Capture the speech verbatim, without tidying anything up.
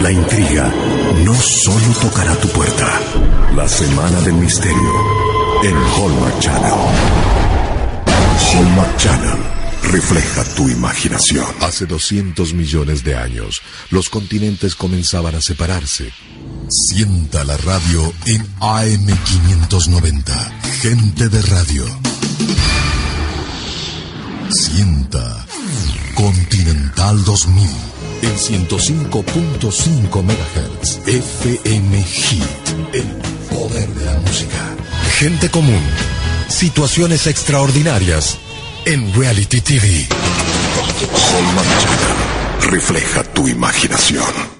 La intriga no solo tocará tu puerta. La Semana del Misterio en Hallmark Channel. Hallmark Channel refleja tu imaginación. Hace doscientos millones de años, los continentes comenzaban a separarse. Sienta la radio en A M quinientos noventa. Gente de radio. Sienta Continental dos mil en ciento cinco punto cinco megahertz. F M Hit. El poder de la música. Gente común. Situaciones extraordinarias en Reality T V. Hallmark Channel refleja tu imaginación.